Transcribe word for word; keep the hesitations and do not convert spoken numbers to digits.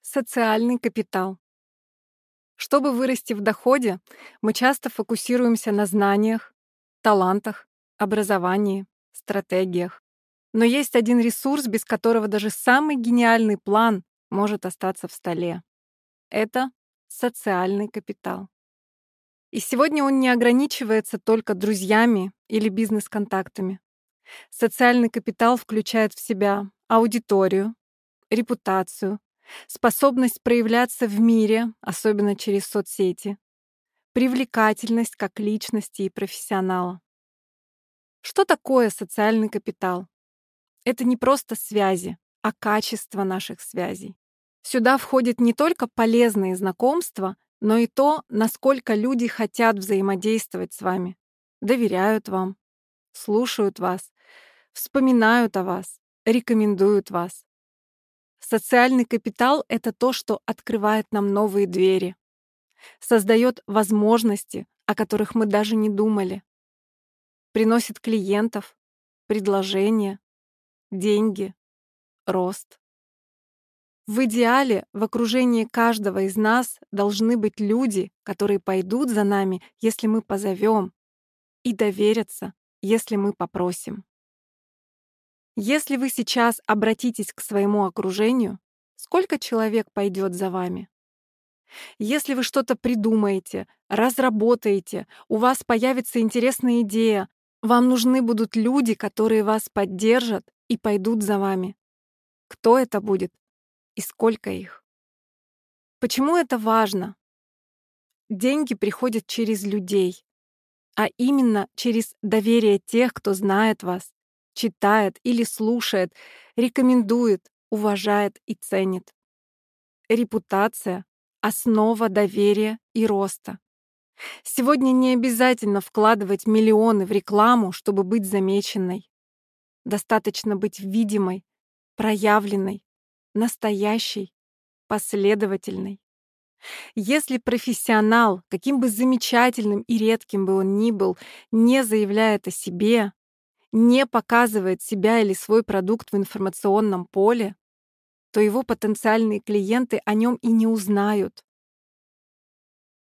Социальный капитал. Чтобы вырасти в доходе, мы часто фокусируемся на знаниях, талантах, образовании, стратегиях. Но есть один ресурс, без которого даже самый гениальный план может остаться в столе. Это социальный капитал. И сегодня он не ограничивается только друзьями или бизнес-контактами. Социальный капитал включает в себя аудиторию, репутацию, способность проявляться в мире, особенно через соцсети, привлекательность как личности и профессионала. Что такое социальный капитал? Это не просто связи, а качество наших связей. Сюда входят не только полезные знакомства, но и то, насколько люди хотят взаимодействовать с вами, доверяют вам, слушают вас, вспоминают о вас, рекомендуют вас. Социальный капитал — это то, что открывает нам новые двери, создает возможности, о которых мы даже не думали, приносит клиентов, предложения, деньги, рост. В идеале в окружении каждого из нас должны быть люди, которые пойдут за нами, если мы позовем, и доверятся, если мы попросим. Если вы сейчас обратитесь к своему окружению, сколько человек пойдет за вами? Если вы что-то придумаете, разработаете, у вас появится интересная идея, вам нужны будут люди, которые вас поддержат и пойдут за вами. Кто это будет и сколько их? Почему это важно? Деньги приходят через людей, а именно через доверие тех, кто знает вас, читает или слушает, рекомендует, уважает и ценит. Репутация — основа доверия и роста. Сегодня не обязательно вкладывать миллионы в рекламу, чтобы быть замеченной. Достаточно быть видимой, проявленной, настоящей, последовательной. Если профессионал, каким бы замечательным и редким бы он ни был, не заявляет о себе, не показывает себя или свой продукт в информационном поле, то его потенциальные клиенты о нем и не узнают.